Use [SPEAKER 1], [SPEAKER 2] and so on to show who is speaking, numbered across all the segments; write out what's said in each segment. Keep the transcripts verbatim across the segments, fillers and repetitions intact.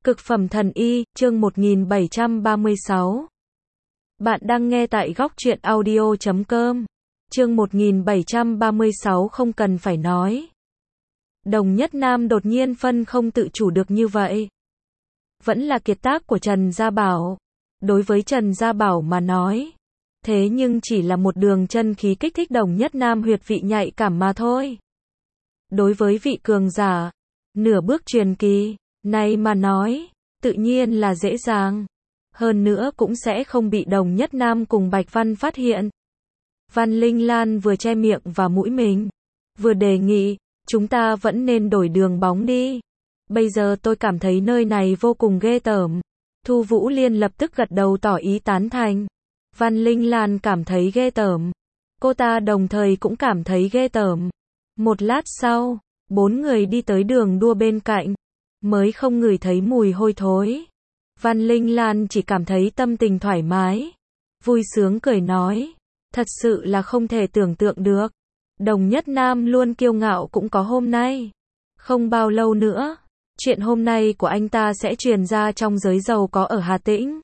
[SPEAKER 1] Cực phẩm thần y, chương một nghìn bảy trăm ba mươi sáu. Bạn đang nghe tại góc truyện audio chấm com. Chương một nghìn bảy trăm ba mươi sáu không cần phải nói. Đồng Nhất Nam đột nhiên phân không tự chủ được như vậy. Vẫn là kiệt tác của Trần Gia Bảo. Đối với Trần Gia Bảo mà nói. Thế nhưng chỉ là một đường chân khí kích thích Đồng Nhất Nam huyệt vị nhạy cảm mà thôi. Đối với vị cường giả, nửa bước truyền kỳ này mà nói, tự nhiên là dễ dàng. Hơn nữa cũng sẽ không bị Đồng Nhất Nam cùng Bạch Văn phát hiện. Văn Linh Lan vừa che miệng và mũi mình, vừa đề nghị, chúng ta vẫn nên đổi đường bóng đi. Bây giờ tôi cảm thấy nơi này vô cùng ghê tởm. Thu Vũ Liên lập tức gật đầu tỏ ý tán thành. Văn Linh Lan cảm thấy ghê tởm. Cô ta đồng thời cũng cảm thấy ghê tởm. Một lát sau, bốn người đi tới đường đua bên cạnh. Mới không ngửi thấy mùi hôi thối. Văn Linh Lan chỉ cảm thấy tâm tình thoải mái. Vui sướng cười nói. Thật sự là không thể tưởng tượng được. Đồng Nhất Nam luôn kiêu ngạo cũng có hôm nay. Không bao lâu nữa, chuyện hôm nay của anh ta sẽ truyền ra trong giới giàu có ở Hà Tĩnh.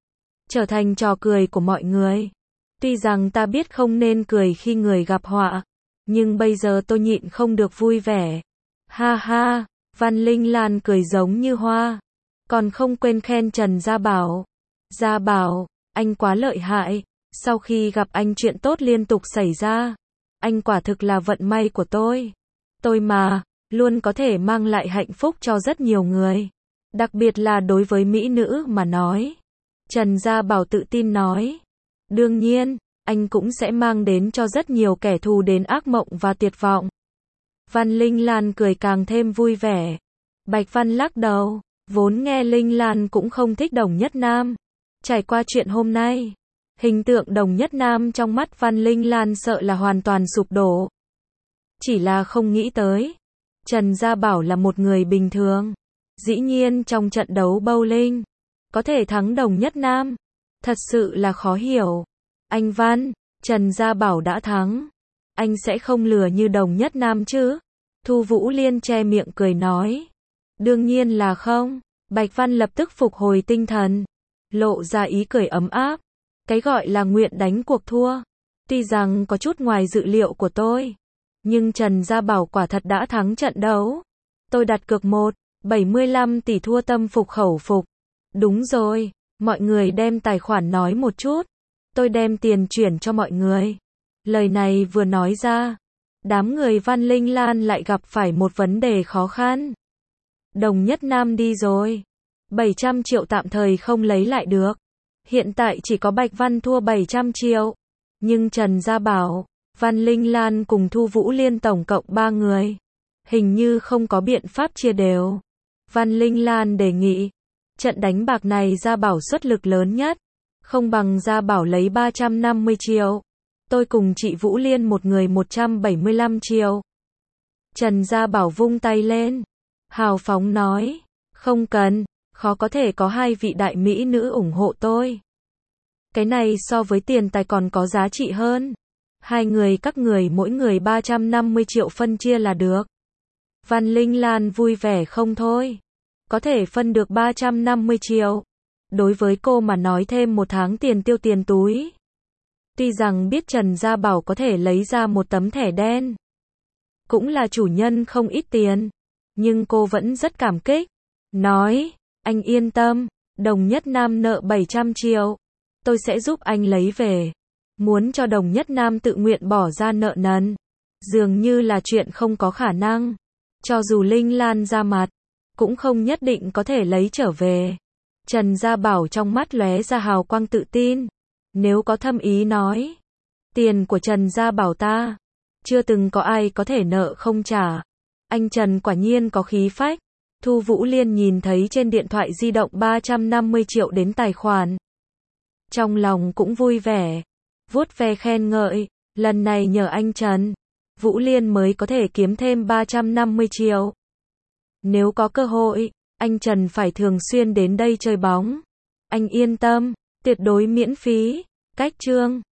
[SPEAKER 1] Trở thành trò cười của mọi người. Tuy rằng ta biết không nên cười khi người gặp họa. Nhưng bây giờ tôi nhịn không được vui vẻ. Ha ha. Văn Linh Lan cười giống như hoa. Còn không quên khen Trần Gia Bảo. Gia Bảo, anh quá lợi hại. Sau khi gặp anh chuyện tốt liên tục xảy ra. Anh quả thực là vận may của tôi. Tôi mà, luôn có thể mang lại hạnh phúc cho rất nhiều người. Đặc biệt là đối với mỹ nữ mà nói. Trần Gia Bảo tự tin nói. Đương nhiên, anh cũng sẽ mang đến cho rất nhiều kẻ thù đến ác mộng và tuyệt vọng. Văn Linh Lan cười càng thêm vui vẻ. Bạch Văn lắc đầu, vốn nghe Linh Lan cũng không thích Đồng Nhất Nam. Trải qua chuyện hôm nay, hình tượng Đồng Nhất Nam trong mắt Văn Linh Lan sợ là hoàn toàn sụp đổ. Chỉ là không nghĩ tới, Trần Gia Bảo là một người bình thường. Dĩ nhiên trong trận đấu bowling, có thể thắng Đồng Nhất Nam. Thật sự là khó hiểu. Anh Văn, Trần Gia Bảo đã thắng. Anh sẽ không lừa như Đồng Nhất Nam chứ? Thu Vũ Liên che miệng cười nói. Đương nhiên là không. Bạch Văn lập tức phục hồi tinh thần. Lộ ra ý cười ấm áp. Cái gọi là nguyện đánh cuộc thua. Tuy rằng có chút ngoài dự liệu của tôi. Nhưng Trần Gia Bảo quả thật đã thắng trận đấu. Tôi đặt cược một, bảy mươi lăm tỷ thua tâm phục khẩu phục. Đúng rồi, mọi người đem tài khoản nói một chút. Tôi đem tiền chuyển cho mọi người. Lời này vừa nói ra, đám người Văn Linh Lan lại gặp phải một vấn đề khó khăn. Đồng Nhất Nam đi rồi. bảy trăm triệu tạm thời không lấy lại được. Hiện tại chỉ có Bạch Văn thua bảy trăm triệu. Nhưng Trần Gia Bảo, Văn Linh Lan cùng Thu Vũ Liên tổng cộng ba người. Hình như không có biện pháp chia đều. Văn Linh Lan đề nghị. Trận đánh bạc này Gia Bảo xuất lực lớn nhất. Không bằng Gia Bảo lấy ba trăm năm mươi triệu. Tôi cùng chị Vũ Liên một người một trăm bảy mươi lăm triệu. Trần Gia Bảo vung tay lên. Hào phóng nói. Không cần, khó có thể có hai vị đại mỹ nữ ủng hộ tôi. Cái này so với tiền tài còn có giá trị hơn. Hai người các người mỗi người ba trăm năm mươi triệu phân chia là được. Văn Linh Lan vui vẻ không thôi. Có thể phân được ba trăm năm mươi triệu. Đối với cô mà nói thêm một tháng tiền tiêu tiền túi. Tuy rằng biết Trần Gia Bảo có thể lấy ra một tấm thẻ đen. Cũng là chủ nhân không ít tiền. Nhưng cô vẫn rất cảm kích. Nói, anh yên tâm, Đồng Nhất Nam nợ bảy trăm triệu. Tôi sẽ giúp anh lấy về. Muốn cho Đồng Nhất Nam tự nguyện bỏ ra nợ nần. Dường như là chuyện không có khả năng. Cho dù Linh Lan ra mặt, cũng không nhất định có thể lấy trở về. Trần Gia Bảo trong mắt lóe ra hào quang tự tin. Nếu có thâm ý nói. Tiền của Trần Gia Bảo ta. Chưa từng có ai có thể nợ không trả. Anh Trần quả nhiên có khí phách. Thu Vũ Liên nhìn thấy trên điện thoại di động ba trăm năm mươi triệu đến tài khoản. Trong lòng cũng vui vẻ. Vuốt ve khen ngợi. Lần này nhờ anh Trần, Vũ Liên mới có thể kiếm thêm ba trăm năm mươi triệu. Nếu có cơ hội, anh Trần phải thường xuyên đến đây chơi bóng. Anh yên tâm, tuyệt đối miễn phí. Cách chương